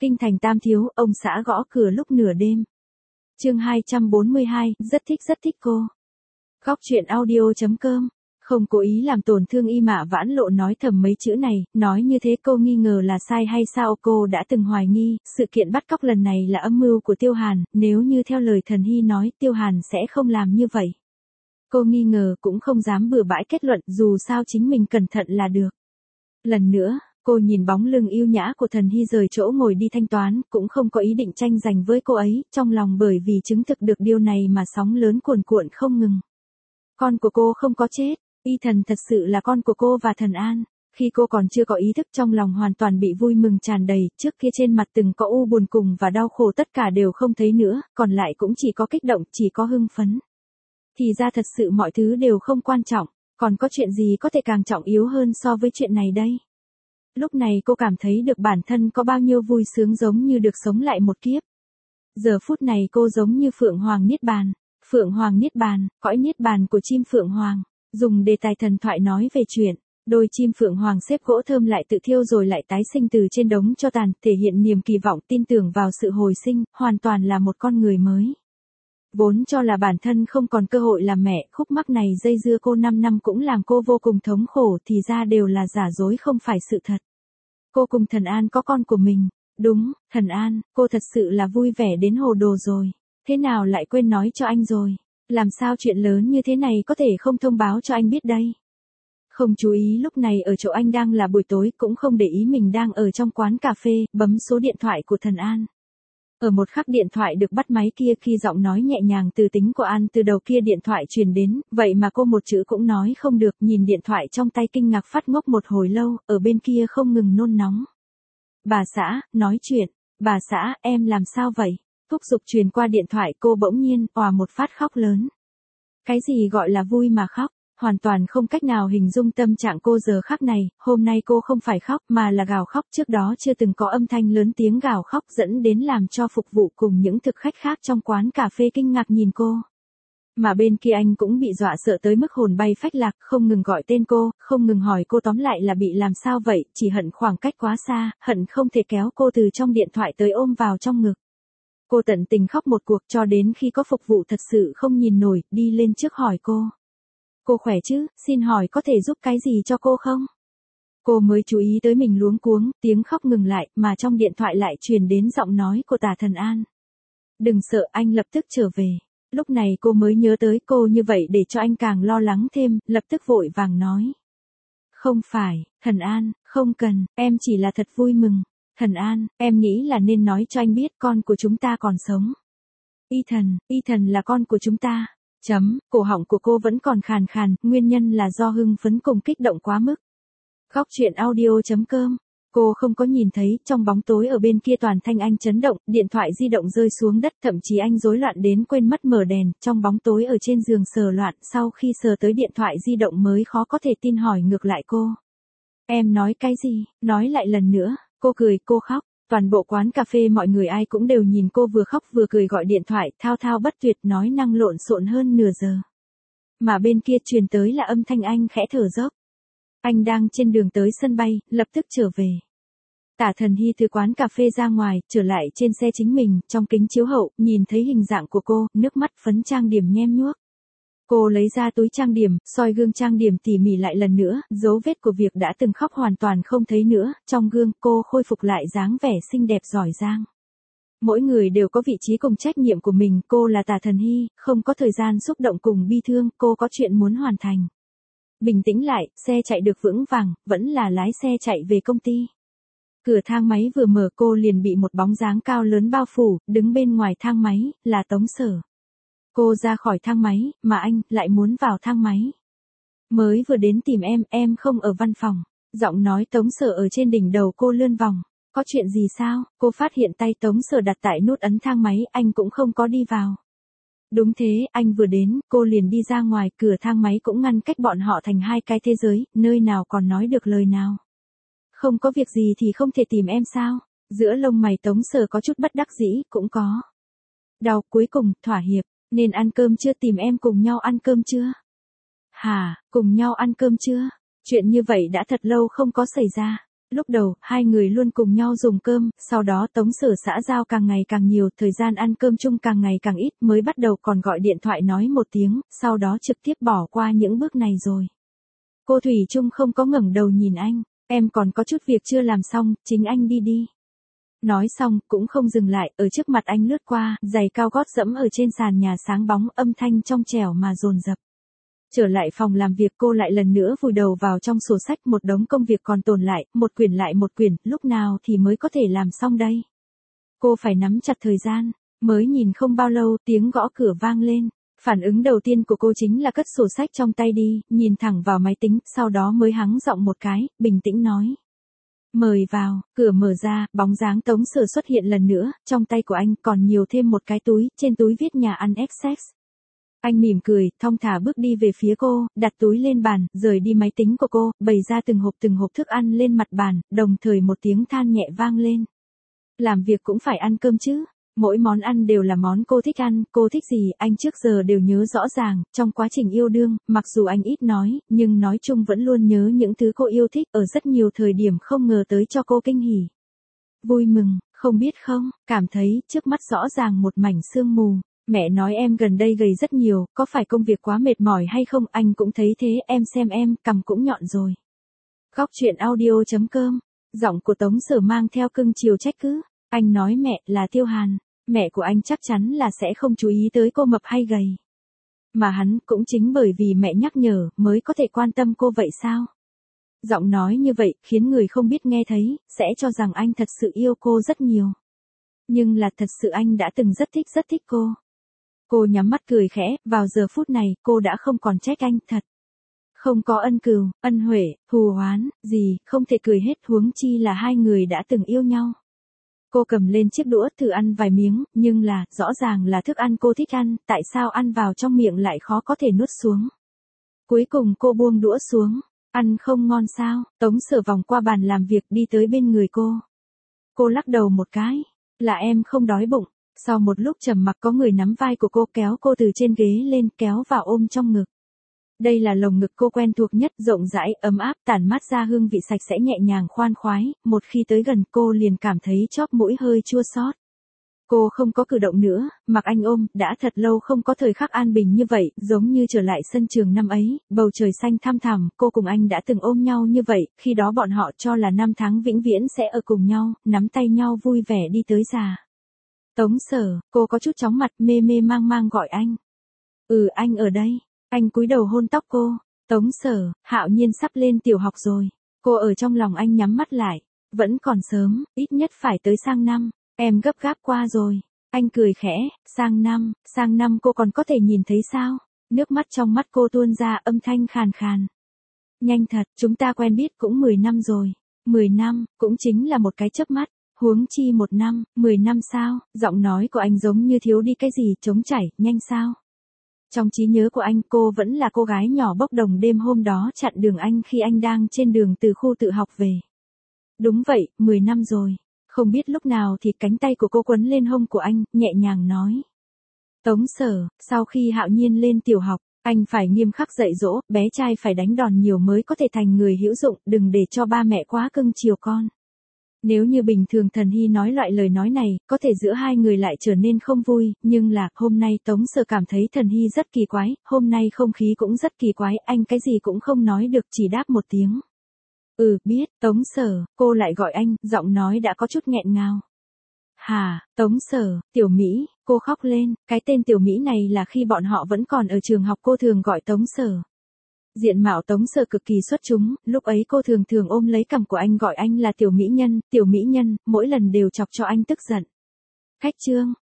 Kinh thành Tam Thiếu, ông xã gõ cửa lúc nửa đêm. Chương 242, rất thích cô. Góc truyện audio.com. Không cố ý làm tổn thương Y Mạ Vãn Lộ nói thầm mấy chữ này, nói như thế cô nghi ngờ là sai hay sao? Cô đã từng hoài nghi, sự kiện bắt cóc lần này là âm mưu của Tiêu Hàn, nếu như theo lời Thần Hy nói Tiêu Hàn sẽ không làm như vậy. Cô nghi ngờ cũng không dám bừa bãi kết luận, dù sao chính mình cẩn thận là được. Lần nữa, cô nhìn bóng lưng yêu nhã của Thần Hy rời chỗ ngồi đi thanh toán, cũng không có ý định tranh giành với cô ấy, trong lòng bởi vì chứng thực được điều này mà sóng lớn cuồn cuộn không ngừng. Con của cô không có chết, Y Thần thật sự là con của cô và Thần An. Khi cô còn chưa có ý thức trong lòng hoàn toàn bị vui mừng tràn đầy, trước kia trên mặt từng có u buồn cùng và đau khổ tất cả đều không thấy nữa, còn lại cũng chỉ có kích động, chỉ có hưng phấn. Thì ra thật sự mọi thứ đều không quan trọng, còn có chuyện gì có thể càng trọng yếu hơn so với chuyện này đây? Lúc này cô cảm thấy được bản thân có bao nhiêu vui sướng, giống như được sống lại một kiếp. Giờ phút này cô giống như Phượng Hoàng Niết Bàn. Phượng Hoàng Niết Bàn, cõi Niết Bàn của chim Phượng Hoàng. Dùng đề tài thần thoại nói về chuyện, đôi chim Phượng Hoàng xếp gỗ thơm lại tự thiêu rồi lại tái sinh từ trên đống tro tàn, thể hiện niềm kỳ vọng tin tưởng vào sự hồi sinh, hoàn toàn là một con người mới. Vốn cho là bản thân không còn cơ hội làm mẹ, khúc mắc này dây dưa cô 5 năm cũng làm cô vô cùng thống khổ, thì ra đều là giả dối không phải sự thật. Cô cùng Thần An có con của mình. Đúng, Thần An, cô thật sự là vui vẻ đến hồ đồ rồi. Thế nào lại quên nói cho anh rồi? Làm sao chuyện lớn như thế này có thể không thông báo cho anh biết đây? Không chú ý lúc này ở chỗ anh đang là buổi tối, cũng không để ý mình đang ở trong quán cà phê, bấm số điện thoại của Thần An. Ở một khắc điện thoại được bắt máy kia, khi giọng nói nhẹ nhàng từ tính của An từ đầu kia điện thoại truyền đến, vậy mà cô một chữ cũng nói không được, nhìn điện thoại trong tay kinh ngạc phát ngốc một hồi lâu, ở bên kia không ngừng nôn nóng. Bà xã, nói chuyện, bà xã, em làm sao vậy? Thúc giục truyền qua điện thoại, cô bỗng nhiên, òa một phát khóc lớn. Cái gì gọi là vui mà khóc? Hoàn toàn không cách nào hình dung tâm trạng cô giờ khắc này, hôm nay cô không phải khóc mà là gào khóc, trước đó chưa từng có âm thanh lớn tiếng gào khóc dẫn đến làm cho phục vụ cùng những thực khách khác trong quán cà phê kinh ngạc nhìn cô. Mà bên kia anh cũng bị dọa sợ tới mức hồn bay phách lạc, không ngừng gọi tên cô, không ngừng hỏi cô tóm lại là bị làm sao vậy, chỉ hận khoảng cách quá xa, hận không thể kéo cô từ trong điện thoại tới ôm vào trong ngực. Cô tận tình khóc một cuộc cho đến khi có phục vụ thật sự không nhìn nổi, đi lên trước hỏi cô. Cô khỏe chứ, xin hỏi có thể giúp cái gì cho cô không? Cô mới chú ý tới mình luống cuống, tiếng khóc ngừng lại, mà trong điện thoại lại truyền đến giọng nói của Tả Thần An. Đừng sợ, anh lập tức trở về. Lúc này cô mới nhớ tới cô như vậy để cho anh càng lo lắng thêm, lập tức vội vàng nói. Không phải, Thần An, không cần, em chỉ là thật vui mừng. Thần An, em nghĩ là nên nói cho anh biết con của chúng ta còn sống. Y Thần là con của chúng ta. Cổ họng của cô vẫn còn khàn khàn, nguyên nhân là do hưng phấn cùng kích động quá mức. Góc truyện audio.com. Cô không có nhìn thấy, trong bóng tối ở bên kia toàn thanh anh chấn động, điện thoại di động rơi xuống đất, thậm chí anh rối loạn đến quên mất mở đèn, trong bóng tối ở trên giường sờ loạn, sau khi sờ tới điện thoại di động mới khó có thể tin hỏi ngược lại cô. Em nói cái gì? Nói lại lần nữa. Cô cười, cô khóc. Toàn bộ quán cà phê mọi người ai cũng đều nhìn cô vừa khóc vừa cười gọi điện thoại, thao thao bất tuyệt, nói năng lộn xộn hơn nửa giờ. Mà bên kia truyền tới là âm thanh anh khẽ thở dốc. Anh đang trên đường tới sân bay, lập tức trở về. Tả Thần Hy từ quán cà phê ra ngoài, trở lại trên xe chính mình, trong kính chiếu hậu, nhìn thấy hình dạng của cô, nước mắt phấn trang điểm nhem nhuốc. Cô lấy ra túi trang điểm, soi gương trang điểm tỉ mỉ lại lần nữa, dấu vết của việc đã từng khóc hoàn toàn không thấy nữa, trong gương cô khôi phục lại dáng vẻ xinh đẹp giỏi giang. Mỗi người đều có vị trí cùng trách nhiệm của mình, cô là Tả Thần Hy, không có thời gian xúc động cùng bi thương, cô có chuyện muốn hoàn thành. Bình tĩnh lại, xe chạy được vững vàng, vẫn là lái xe chạy về công ty. Cửa thang máy vừa mở cô liền bị một bóng dáng cao lớn bao phủ, đứng bên ngoài thang máy, là Tống Sở. Cô ra khỏi thang máy, mà anh lại muốn vào thang máy. Mới vừa đến tìm em không ở văn phòng. Giọng nói Tống Sở ở trên đỉnh đầu cô lươn vòng. Có chuyện gì sao? Cô phát hiện tay Tống Sở đặt tại nút ấn thang máy, anh cũng không có đi vào. Đúng thế, anh vừa đến, cô liền đi ra ngoài, cửa thang máy cũng ngăn cách bọn họ thành hai cái thế giới, nơi nào còn nói được lời nào. Không có việc gì thì không thể tìm em sao? Giữa lông mày Tống Sở có chút bất đắc dĩ, cũng có. Đau, cuối cùng, thỏa hiệp. Nên ăn cơm chưa, tìm em cùng nhau ăn cơm chưa? Hả, cùng nhau ăn cơm chưa? Chuyện như vậy đã thật lâu không có xảy ra. Lúc đầu, hai người luôn cùng nhau dùng cơm, sau đó Tống Sở xã giao càng ngày càng nhiều, thời gian ăn cơm chung càng ngày càng ít, mới bắt đầu còn gọi điện thoại nói một tiếng, sau đó trực tiếp bỏ qua những bước này rồi. Cô Thủy Chung không có ngẩng đầu nhìn anh, em còn có chút việc chưa làm xong, chính anh đi đi. Nói xong, cũng không dừng lại, ở trước mặt anh lướt qua, giày cao gót dẫm ở trên sàn nhà sáng bóng, âm thanh trong trẻo mà dồn dập. Trở lại phòng làm việc, cô lại lần nữa vùi đầu vào trong sổ sách, một đống công việc còn tồn lại, một quyển lại một quyển, lúc nào thì mới có thể làm xong đây. Cô phải nắm chặt thời gian, mới nhìn không bao lâu, tiếng gõ cửa vang lên. Phản ứng đầu tiên của cô chính là cất sổ sách trong tay đi, nhìn thẳng vào máy tính, sau đó mới hắng giọng một cái, bình tĩnh nói. Mời vào, cửa mở ra, bóng dáng Tống Sở xuất hiện lần nữa, trong tay của anh còn nhiều thêm một cái túi, trên túi viết nhà ăn Essex. Anh mỉm cười, thong thả bước đi về phía cô, đặt túi lên bàn, rời đi máy tính của cô, bày ra từng hộp thức ăn lên mặt bàn, đồng thời một tiếng than nhẹ vang lên. Làm việc cũng phải ăn cơm chứ. Mỗi món ăn đều là món cô thích ăn, cô thích gì anh trước giờ đều nhớ rõ ràng, trong quá trình yêu đương, mặc dù anh ít nói, nhưng nói chung vẫn luôn nhớ những thứ cô yêu thích, ở rất nhiều thời điểm không ngờ tới cho cô kinh hỉ. Vui mừng, không biết không, cảm thấy trước mắt rõ ràng một mảnh sương mù. Mẹ nói em gần đây gầy rất nhiều, có phải công việc quá mệt mỏi hay không, anh cũng thấy thế, em xem em, cằm cũng nhọn rồi. Góc chuyện audio.com, giọng của Tống Sở mang theo cưng chiều trách cứ. Anh nói mẹ là Tiêu Hàn, mẹ của anh chắc chắn là sẽ không chú ý tới cô mập hay gầy. Mà hắn cũng chính bởi vì mẹ nhắc nhở mới có thể quan tâm cô vậy sao? Giọng nói như vậy khiến người không biết nghe thấy, sẽ cho rằng anh thật sự yêu cô rất nhiều. Nhưng là thật sự anh đã từng rất thích cô. Cô nhắm mắt cười khẽ, vào giờ phút này cô đã không còn trách anh thật. Không có ân cừu, ân huệ, thù oán, gì, không thể cười hết huống chi là hai người đã từng yêu nhau. Cô cầm lên chiếc đũa thử ăn vài miếng, nhưng là, rõ ràng là thức ăn cô thích ăn, tại sao ăn vào trong miệng lại khó có thể nuốt xuống. Cuối cùng cô buông đũa xuống, ăn không ngon sao, Tống Sở vòng qua bàn làm việc đi tới bên người cô. Cô lắc đầu một cái, là em không đói bụng. Sau một lúc trầm mặc có người nắm vai của cô kéo cô từ trên ghế lên kéo vào ôm trong ngực. Đây là lồng ngực cô quen thuộc nhất, rộng rãi, ấm áp, tản mát ra hương vị sạch sẽ nhẹ nhàng khoan khoái, một khi tới gần cô liền cảm thấy chóp mũi hơi chua xót. Cô không có cử động nữa, mặc anh ôm, đã thật lâu không có thời khắc an bình như vậy, giống như trở lại sân trường năm ấy, bầu trời xanh thăm thẳm, cô cùng anh đã từng ôm nhau như vậy, khi đó bọn họ cho là năm tháng vĩnh viễn sẽ ở cùng nhau, nắm tay nhau vui vẻ đi tới già. Tống Sở, cô có chút chóng mặt, mê mê mang mang gọi anh. Anh ở đây. Anh cúi đầu hôn tóc cô. Tống Sở, Hạo Nhiên sắp lên tiểu học rồi. Cô ở trong lòng anh nhắm mắt lại. Vẫn còn sớm, ít nhất phải tới sang năm. Em gấp gáp qua rồi. Anh cười khẽ, sang năm cô còn có thể nhìn thấy sao? Nước mắt trong mắt cô tuôn ra, âm thanh khàn khàn. Nhanh thật, chúng ta quen biết cũng 10 năm rồi. 10 năm, cũng chính là một cái chớp mắt. Huống chi 1 năm, 10 năm sao? Giọng nói của anh giống như thiếu đi cái gì, trống chảy, nhanh sao? Trong trí nhớ của anh, cô vẫn là cô gái nhỏ bốc đồng đêm hôm đó chặn đường anh khi anh đang trên đường từ khu tự học về. Đúng vậy, 10 năm rồi. Không biết lúc nào thì cánh tay của cô quấn lên hông của anh, nhẹ nhàng nói. Tống Sở, sau khi Hạo Nhiên lên tiểu học, anh phải nghiêm khắc dạy dỗ, bé trai phải đánh đòn nhiều mới có thể thành người hữu dụng, đừng để cho ba mẹ quá cưng chiều con. Nếu như bình thường Thần Hy nói loại lời nói này, có thể giữa hai người lại trở nên không vui, nhưng là, hôm nay Tống Sở cảm thấy Thần Hy rất kỳ quái, hôm nay không khí cũng rất kỳ quái, anh cái gì cũng không nói được, chỉ đáp một tiếng. Biết, Tống Sở, cô lại gọi anh, giọng nói đã có chút nghẹn ngào. Hà, Tống Sở, Tiểu Mỹ, cô khóc lên, cái tên Tiểu Mỹ này là khi bọn họ vẫn còn ở trường học cô thường gọi Tống Sở. Diện mạo Tống Sở cực kỳ xuất chúng, lúc ấy cô thường ôm lấy cằm của anh gọi anh là Tiểu Mỹ Nhân, mỗi lần đều chọc cho anh tức giận. Khách trương,